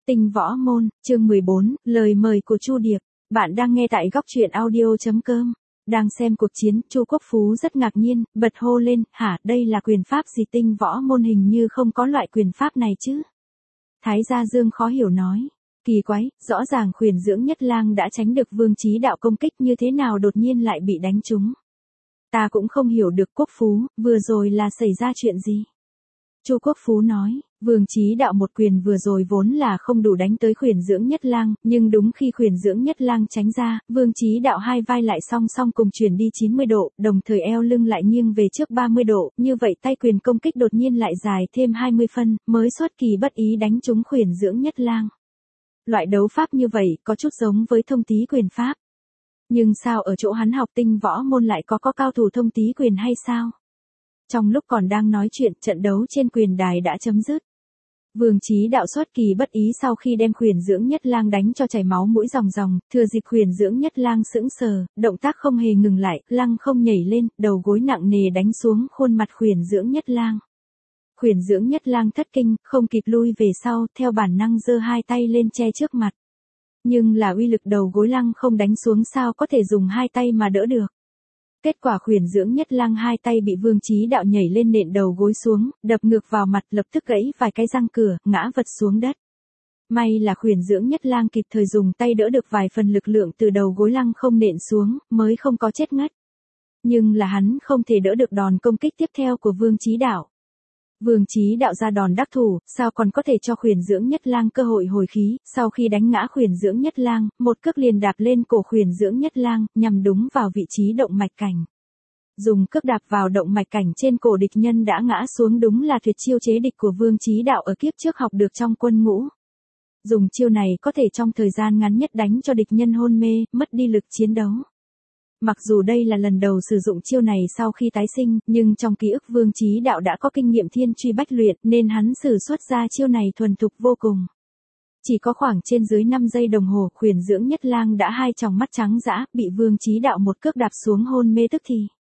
Tinh Võ Môn, chương 14, lời mời của Chu Điệp. Bạn đang nghe tại góc truyện audio.com. Đang xem cuộc chiến, Chu Quốc Phú rất ngạc nhiên, bật hô lên, hả, đây là quyền pháp gì? Tinh Võ Môn hình như không có loại quyền pháp này chứ. Thái Gia Dương khó hiểu nói. Kỳ quái, rõ ràng Khuyển Dưỡng Nhất Lang đã tránh được Vương Chí Đạo công kích, như thế nào đột nhiên lại bị đánh trúng. Ta cũng không hiểu được Quốc Phú, vừa rồi là xảy ra chuyện gì? Chu Quốc Phú nói, Vương Chí Đạo một quyền vừa rồi vốn là không đủ đánh tới Khuyển Dưỡng Nhất Lang, nhưng đúng khi Khuyển Dưỡng Nhất Lang tránh ra, Vương Chí Đạo hai vai lại song song cùng chuyển đi 90 độ, đồng thời eo lưng lại nghiêng về trước 30 độ, như vậy tay quyền công kích đột nhiên lại dài thêm 20 phân, mới xuất kỳ bất ý đánh trúng Khuyển Dưỡng Nhất Lang. Loại đấu pháp như vậy có chút giống với thông tí quyền pháp. Nhưng sao ở chỗ hắn học Tinh Võ Môn lại có cao thủ thông tí quyền hay sao? Trong lúc còn đang nói chuyện, trận đấu trên quyền đài đã chấm dứt. Vương Chí Đạo xuất kỳ bất ý sau khi đem Khuyển Dưỡng Nhất Lang đánh cho chảy máu mũi ròng ròng, thừa dịp Khuyển Dưỡng Nhất Lang sững sờ, động tác không hề ngừng lại, lăng không nhảy lên, đầu gối nặng nề đánh xuống khuôn mặt Khuyển Dưỡng Nhất Lang. Khuyển Dưỡng Nhất Lang thất kinh, không kịp lui về sau, theo bản năng giơ hai tay lên che trước mặt. Nhưng là uy lực đầu gối lăng không đánh xuống, sao có thể dùng hai tay mà đỡ được. Kết quả Khuyển Dưỡng Nhất Lang hai tay bị Vương Chí Đạo nhảy lên nện đầu gối xuống, đập ngược vào mặt, lập tức gãy vài cái răng cửa, ngã vật xuống đất. May là Khuyển Dưỡng Nhất Lang kịp thời dùng tay đỡ được vài phần lực lượng từ đầu gối lăng không nện xuống, mới không có chết ngất. Nhưng là hắn không thể đỡ được đòn công kích tiếp theo của Vương Chí Đạo. Vương Chí Đạo ra đòn đắc thủ, sao còn có thể cho Khuyển Dưỡng Nhất Lang cơ hội hồi khí, sau khi đánh ngã Khuyển Dưỡng Nhất Lang, một cước liền đạp lên cổ Khuyển Dưỡng Nhất Lang, nhằm đúng vào vị trí động mạch cảnh. Dùng cước đạp vào động mạch cảnh trên cổ địch nhân đã ngã xuống, đúng là tuyệt chiêu chế địch của Vương Chí Đạo ở kiếp trước học được trong quân ngũ. Dùng chiêu này có thể trong thời gian ngắn nhất đánh cho địch nhân hôn mê, mất đi lực chiến đấu. Mặc dù đây là lần đầu sử dụng chiêu này sau khi tái sinh, nhưng trong ký ức Vương Chí Đạo đã có kinh nghiệm thiên truy bách luyện, nên hắn sử xuất ra chiêu này thuần thục vô cùng. Chỉ có khoảng trên dưới 5 giây đồng hồ, Khuyển Dưỡng Nhất Lang đã hai tròng mắt trắng dã, bị Vương Chí Đạo một cước đạp xuống hôn mê tức thì.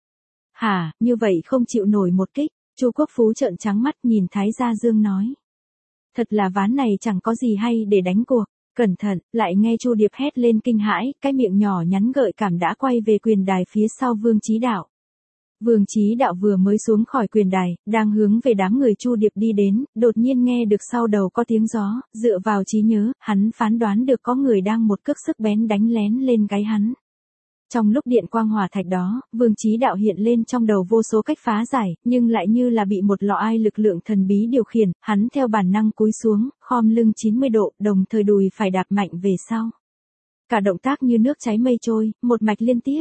Hả, như vậy không chịu nổi một kích? Chu Quốc Phú trợn trắng mắt nhìn Thái Gia Dương nói. Thật là ván này chẳng có gì hay để đánh cuộc. Cẩn thận, lại nghe Chu Điệp hét lên kinh hãi, cái miệng nhỏ nhắn gợi cảm đã quay về quyền đài phía sau Vương Chí Đạo. Vương Chí Đạo vừa mới xuống khỏi quyền đài, đang hướng về đám người Chu Điệp đi đến, đột nhiên nghe được sau đầu có tiếng gió, dựa vào trí nhớ, hắn phán đoán được có người đang một cước sức bén đánh lén lên gáy hắn. Trong lúc điện quang hỏa thạch đó, Vương Chí Đạo hiện lên trong đầu vô số cách phá giải, nhưng lại như là bị một lọ ai lực lượng thần bí điều khiển, hắn theo bản năng cúi xuống, khom lưng 90 độ, đồng thời đùi phải đạp mạnh về sau. Cả động tác như nước chảy mây trôi, một mạch liên tiếp.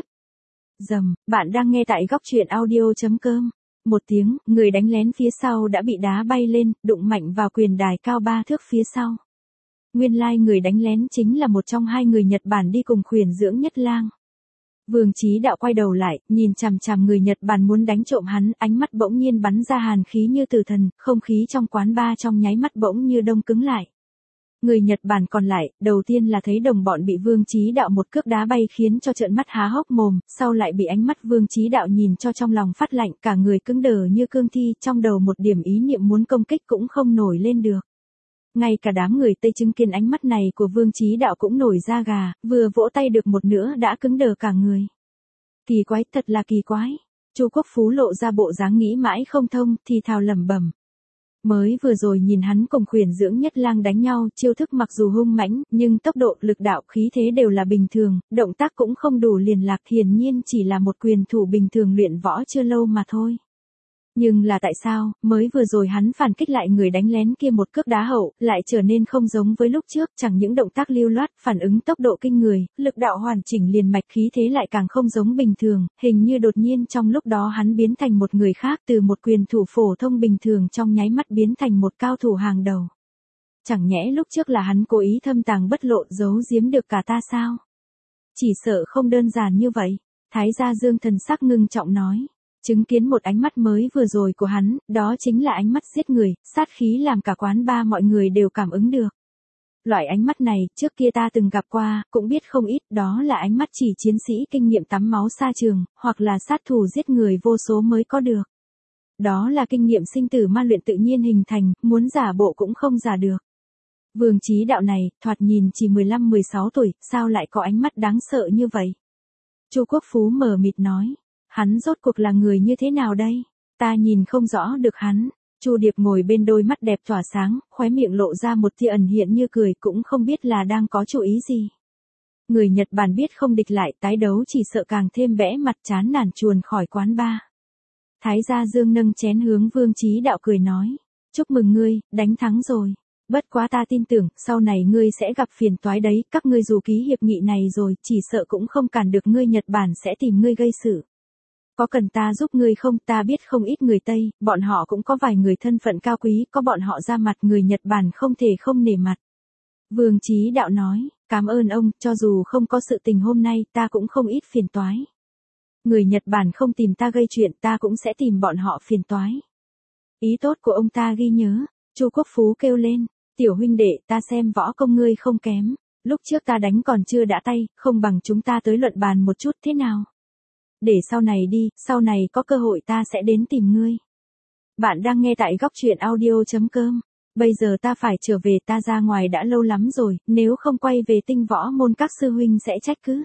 Rầm, bạn đang nghe tại góc truyện audio.com. Một tiếng, người đánh lén phía sau đã bị đá bay lên, đụng mạnh vào quyền đài cao 3 thước phía sau. Nguyên lai người đánh lén chính là một trong hai người Nhật Bản đi cùng Khuyển Dưỡng Nhất Lang. Vương Chí Đạo quay đầu lại, nhìn chằm chằm người Nhật Bản muốn đánh trộm hắn, ánh mắt bỗng nhiên bắn ra hàn khí như tử thần, không khí trong quán bar trong nháy mắt bỗng như đông cứng lại. Người Nhật Bản còn lại, đầu tiên là thấy đồng bọn bị Vương Chí Đạo một cước đá bay khiến cho trợn mắt há hốc mồm, sau lại bị ánh mắt Vương Chí Đạo nhìn cho trong lòng phát lạnh, cả người cứng đờ như cương thi, trong đầu một điểm ý niệm muốn công kích cũng không nổi lên được. Ngay cả đám người Tây chứng kiến ánh mắt này của Vương Chí Đạo cũng nổi da gà, vừa vỗ tay được một nữa đã cứng đờ cả người. Kỳ quái, thật là kỳ quái. Chu Quốc Phú lộ ra bộ dáng nghĩ mãi không thông, thì thào lẩm bẩm. Mới vừa rồi nhìn hắn cùng Khuyển Dưỡng Nhất Lang đánh nhau, chiêu thức mặc dù hung mãnh, nhưng tốc độ, lực đạo, khí thế đều là bình thường, động tác cũng không đủ liền lạc, hiển nhiên chỉ là một quyền thủ bình thường luyện võ chưa lâu mà thôi. Nhưng là tại sao, mới vừa rồi hắn phản kích lại người đánh lén kia một cước đá hậu, lại trở nên không giống với lúc trước, chẳng những động tác lưu loát, phản ứng tốc độ kinh người, lực đạo hoàn chỉnh liền mạch, khí thế lại càng không giống bình thường, hình như đột nhiên trong lúc đó hắn biến thành một người khác, từ một quyền thủ phổ thông bình thường trong nháy mắt biến thành một cao thủ hàng đầu. Chẳng nhẽ lúc trước là hắn cố ý thâm tàng bất lộ, giấu giếm được cả ta sao? Chỉ sợ không đơn giản như vậy. Thái Gia Dương thần sắc ngưng trọng nói. Chứng kiến một ánh mắt mới vừa rồi của hắn, đó chính là ánh mắt giết người, sát khí làm cả quán bar mọi người đều cảm ứng được. Loại ánh mắt này, trước kia ta từng gặp qua, cũng biết không ít, đó là ánh mắt chỉ chiến sĩ kinh nghiệm tắm máu xa trường, hoặc là sát thủ giết người vô số mới có được. Đó là kinh nghiệm sinh tử ma luyện tự nhiên hình thành, muốn giả bộ cũng không giả được. Vương Chí Đạo này, thoạt nhìn chỉ 15-16 tuổi, sao lại có ánh mắt đáng sợ như vậy? Chu Quốc Phú mờ mịt nói, hắn rốt cuộc là người như thế nào đây? Ta nhìn không rõ được hắn. Chu Điệp ngồi bên đôi mắt đẹp tỏa sáng, khóe miệng lộ ra một tia ẩn hiện như cười, cũng không biết là đang có chủ ý gì. Người Nhật Bản biết không địch lại, tái đấu chỉ sợ càng thêm bẽ mặt, chán nản chuồn khỏi quán bar. Thái Gia Dương nâng chén hướng Vương Chí Đạo cười nói, chúc mừng ngươi, đánh thắng rồi. Bất quá ta tin tưởng, sau này ngươi sẽ gặp phiền toái đấy, các ngươi dù ký hiệp nghị này rồi, chỉ sợ cũng không cản được ngươi, Nhật Bản sẽ tìm ngươi gây sự. Có cần ta giúp ngươi không? Ta biết không ít người Tây, bọn họ cũng có vài người thân phận cao quý, có bọn họ ra mặt, người Nhật Bản không thể không nể mặt. Vương Chí Đạo nói, cảm ơn ông, cho dù không có sự tình hôm nay, ta cũng không ít phiền toái. Người Nhật Bản không tìm ta gây chuyện, ta cũng sẽ tìm bọn họ phiền toái. Ý tốt của ông ta ghi nhớ. Chu Quốc Phú kêu lên, tiểu huynh đệ, ta xem võ công ngươi không kém. Lúc trước ta đánh còn chưa đã tay, không bằng chúng ta tới luận bàn một chút thế nào? Để sau này đi, sau này có cơ hội ta sẽ đến tìm ngươi. Bạn đang nghe tại góc truyện audio.com. Bây giờ ta phải trở về, ta ra ngoài đã lâu lắm rồi, nếu không quay về tinh võ môn các sư huynh sẽ trách cứ.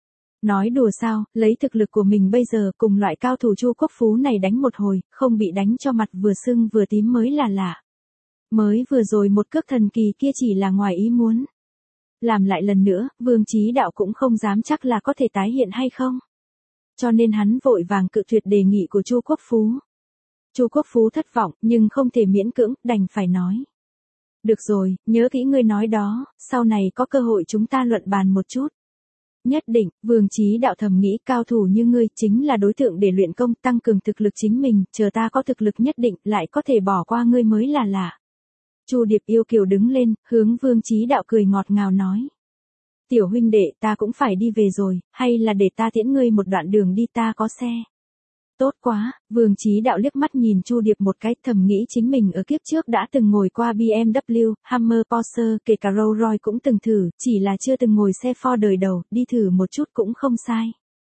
Nói đùa sao, lấy thực lực của mình bây giờ cùng loại cao thủ Chu Quốc Phú này đánh một hồi, không bị đánh cho mặt vừa sưng vừa tím mới là lạ. Mới vừa rồi một cước thần kỳ kia chỉ là ngoài ý muốn. Làm lại lần nữa, Vương Chí Đạo cũng không dám chắc là có thể tái hiện hay không. Cho nên hắn vội vàng cự tuyệt đề nghị của Chu Quốc Phú. Chu Quốc Phú thất vọng, nhưng không thể miễn cưỡng, đành phải nói. Được rồi, nhớ kỹ ngươi nói đó, sau này có cơ hội chúng ta luận bàn một chút. Nhất định, Vương Chí Đạo thầm nghĩ, cao thủ như ngươi chính là đối tượng để luyện công, tăng cường thực lực chính mình, chờ ta có thực lực nhất định, lại có thể bỏ qua ngươi mới là lạ. Chu Điệp yêu kiều đứng lên, hướng Vương Chí Đạo cười ngọt ngào nói. Tiểu huynh đệ, ta cũng phải đi về rồi, hay là để ta tiễn ngươi một đoạn đường đi, ta có xe. Tốt quá, Vương Chí Đạo liếc mắt nhìn Chu Điệp một cái, thầm nghĩ chính mình ở kiếp trước đã từng ngồi qua BMW, Hummer, Porsche, kể cả Rolls Royce cũng từng thử, chỉ là chưa từng ngồi xe Ford đời đầu, đi thử một chút cũng không sai.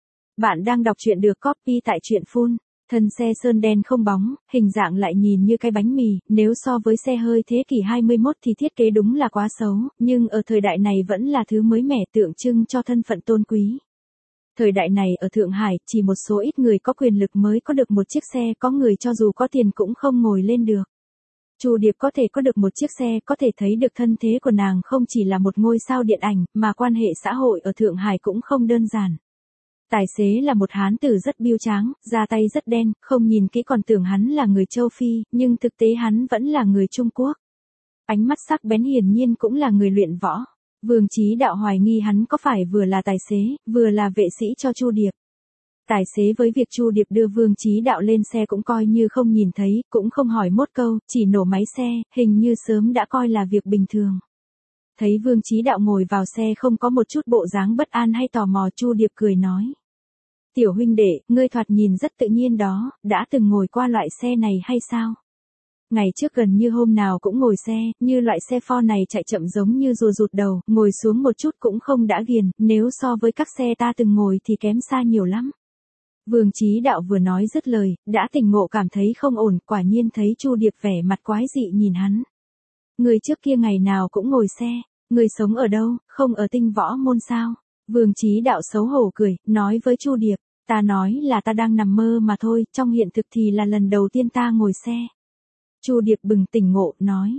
Bạn đang đọc truyện được copy tại truyện Full. Thân xe sơn đen không bóng, hình dạng lại nhìn như cái bánh mì, nếu so với xe hơi thế kỷ 21 thì thiết kế đúng là quá xấu, nhưng ở thời đại này vẫn là thứ mới mẻ, tượng trưng cho thân phận tôn quý. Thời đại này ở Thượng Hải, chỉ một số ít người có quyền lực mới có được một chiếc xe, có người cho dù có tiền cũng không ngồi lên được. Chu Điệp có thể có được một chiếc xe, có thể thấy được thân thế của nàng không chỉ là một ngôi sao điện ảnh, mà quan hệ xã hội ở Thượng Hải cũng không đơn giản. Tài xế là một hán tử rất biêu tráng, da tay rất đen, không nhìn kỹ còn tưởng hắn là người châu Phi, nhưng thực tế hắn vẫn là người Trung Quốc. Ánh mắt sắc bén, hiển nhiên cũng là người luyện võ. Vương Chí Đạo hoài nghi hắn có phải vừa là tài xế, vừa là vệ sĩ cho Chu Điệp. Tài xế với việc Chu Điệp đưa Vương Chí Đạo lên xe cũng coi như không nhìn thấy, cũng không hỏi mốt câu, chỉ nổ máy xe, hình như sớm đã coi là việc bình thường. Thấy Vương Chí Đạo ngồi vào xe không có một chút bộ dáng bất an hay tò mò, Chu Điệp cười nói. Tiểu huynh đệ, ngươi thoạt nhìn rất tự nhiên đó, đã từng ngồi qua loại xe này hay sao? Ngày trước gần như hôm nào cũng ngồi xe, như loại xe Ford này chạy chậm giống như rùa rụt đầu, ngồi xuống một chút cũng không đã ghiền, nếu so với các xe ta từng ngồi thì kém xa nhiều lắm. Vương Chí Đạo vừa nói dứt lời, đã tỉnh ngộ cảm thấy không ổn, quả nhiên thấy Chu Điệp vẻ mặt quái dị nhìn hắn. Người trước kia ngày nào cũng ngồi xe, người sống ở đâu, không ở tinh võ môn sao? Vương Chí Đạo xấu hổ cười, nói với Chu Điệp, ta nói là ta đang nằm mơ mà thôi, trong hiện thực thì là lần đầu tiên ta ngồi xe. Chu Điệp bừng tỉnh ngộ,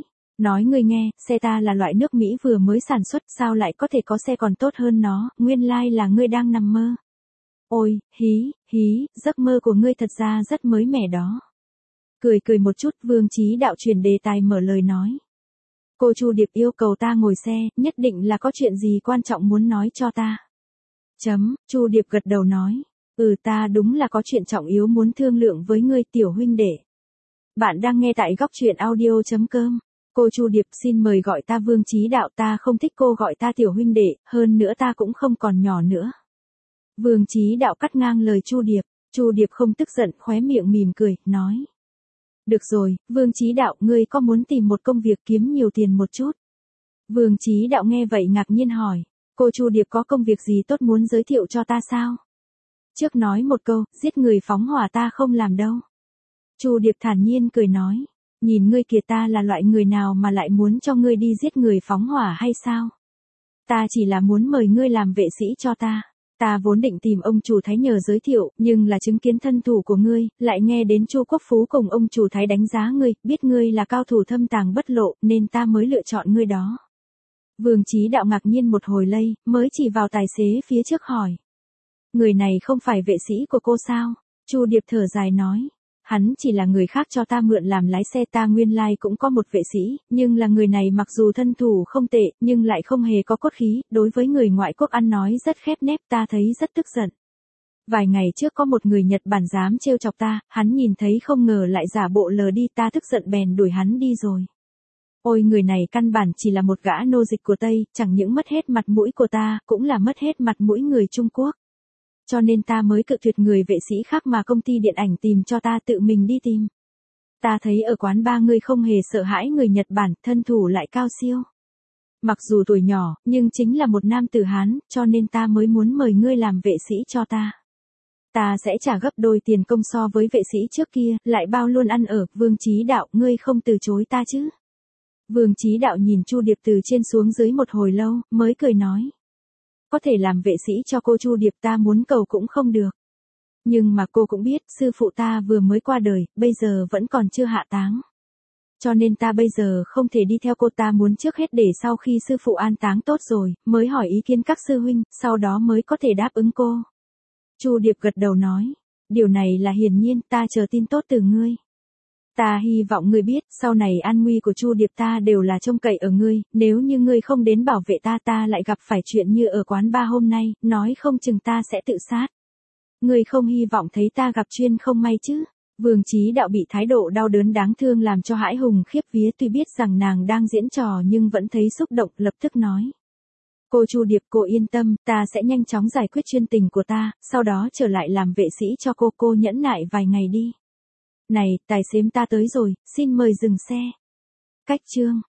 nói ngươi nghe, xe ta là loại nước Mỹ vừa mới sản xuất, sao lại có thể có xe còn tốt hơn nó, nguyên lai là ngươi đang nằm mơ. Ôi, hí, giấc mơ của ngươi thật ra rất mới mẻ đó. Cười một chút, Vương Chí Đạo chuyển đề tài mở lời nói. Cô Chu Điệp yêu cầu ta ngồi xe, nhất định là có chuyện gì quan trọng muốn nói cho ta. Chu Điệp gật đầu nói, ta đúng là có chuyện trọng yếu muốn thương lượng với ngươi, tiểu huynh đệ. Bạn đang nghe tại góc truyện audio.com. Cô Chu Điệp, xin mời gọi ta Vương Chí Đạo, ta không thích cô gọi ta tiểu huynh đệ, hơn nữa ta cũng không còn nhỏ nữa. Vương Chí Đạo cắt ngang lời Chu Điệp. Chu Điệp không tức giận, khóe miệng mỉm cười, nói. Được rồi, Vương Chí Đạo, ngươi có muốn tìm một công việc kiếm nhiều tiền một chút? Vương Chí Đạo nghe vậy ngạc nhiên hỏi, cô Chu Điệp có công việc gì tốt muốn giới thiệu cho ta sao? Trước nói một câu, giết người phóng hỏa ta không làm đâu. Chu Điệp thản nhiên cười nói, Nhìn ngươi kìa, ta là loại người nào mà lại muốn cho ngươi đi giết người phóng hỏa hay sao? Ta chỉ là muốn mời ngươi làm vệ sĩ cho ta. Ta vốn định tìm ông chủ Thái nhờ giới thiệu, nhưng là chứng kiến thân thủ của ngươi, lại nghe đến Chu Quốc Phú cùng ông chủ Thái đánh giá ngươi, biết ngươi là cao thủ thâm tàng bất lộ, nên ta mới lựa chọn ngươi đó. Vương Chí Đạo ngạc nhiên một hồi lây, mới chỉ vào tài xế phía trước hỏi. Người này không phải vệ sĩ của cô sao? Chu Điệp thở dài nói. Hắn chỉ là người khác cho ta mượn làm lái xe, ta nguyên lai cũng có một vệ sĩ, nhưng là người này mặc dù thân thủ không tệ, nhưng lại không hề có cốt khí, đối với người ngoại quốc ăn nói rất khép nép, ta thấy rất tức giận. Vài ngày trước có một người Nhật Bản dám trêu chọc ta, hắn nhìn thấy không ngờ lại giả bộ lờ đi, ta tức giận bèn đuổi hắn đi rồi. Ôi, người này căn bản chỉ là một gã nô dịch của Tây, chẳng những mất hết mặt mũi của ta, cũng là mất hết mặt mũi người Trung Quốc. Cho nên ta mới cự tuyệt người vệ sĩ khác mà công ty điện ảnh tìm cho ta, tự mình đi tìm. Ta thấy ở quán ba ngươi không hề sợ hãi người Nhật Bản, thân thủ lại cao siêu. Mặc dù tuổi nhỏ, nhưng chính là một nam tử Hán, cho nên ta mới muốn mời ngươi làm vệ sĩ cho ta. Ta sẽ trả gấp đôi tiền công so với vệ sĩ trước kia, lại bao luôn ăn ở. Vương Chí Đạo, ngươi không từ chối ta chứ? Vương Chí Đạo nhìn Chu Điệp từ trên xuống dưới một hồi lâu, mới cười nói. Có thể làm vệ sĩ cho cô Chu Điệp, ta muốn cầu cũng không được. Nhưng mà cô cũng biết, sư phụ ta vừa mới qua đời, bây giờ vẫn còn chưa hạ táng. Cho nên ta bây giờ không thể đi theo cô, ta muốn trước hết để sau khi sư phụ an táng tốt rồi, mới hỏi ý kiến các sư huynh, sau đó mới có thể đáp ứng cô. Chu Điệp gật đầu nói, điều này là hiển nhiên, ta chờ tin tốt từ ngươi. Ta hy vọng ngươi biết, sau này an nguy của Chu Điệp ta đều là trông cậy ở ngươi, nếu như ngươi không đến bảo vệ ta, ta lại gặp phải chuyện như ở quán ba hôm nay, nói không chừng ta sẽ tự sát. Ngươi không hy vọng thấy ta gặp chuyên không may chứ? Vương Chí Đạo bị thái độ đau đớn đáng thương làm cho hãi hùng khiếp vía, tuy biết rằng nàng đang diễn trò nhưng vẫn thấy xúc động, lập tức nói. Cô Chu Điệp, cô yên tâm, ta sẽ nhanh chóng giải quyết chuyên tình của ta, sau đó trở lại làm vệ sĩ cho cô nhẫn nại vài ngày đi. Này, tài xế ta tới rồi, xin mời dừng xe. Cách chương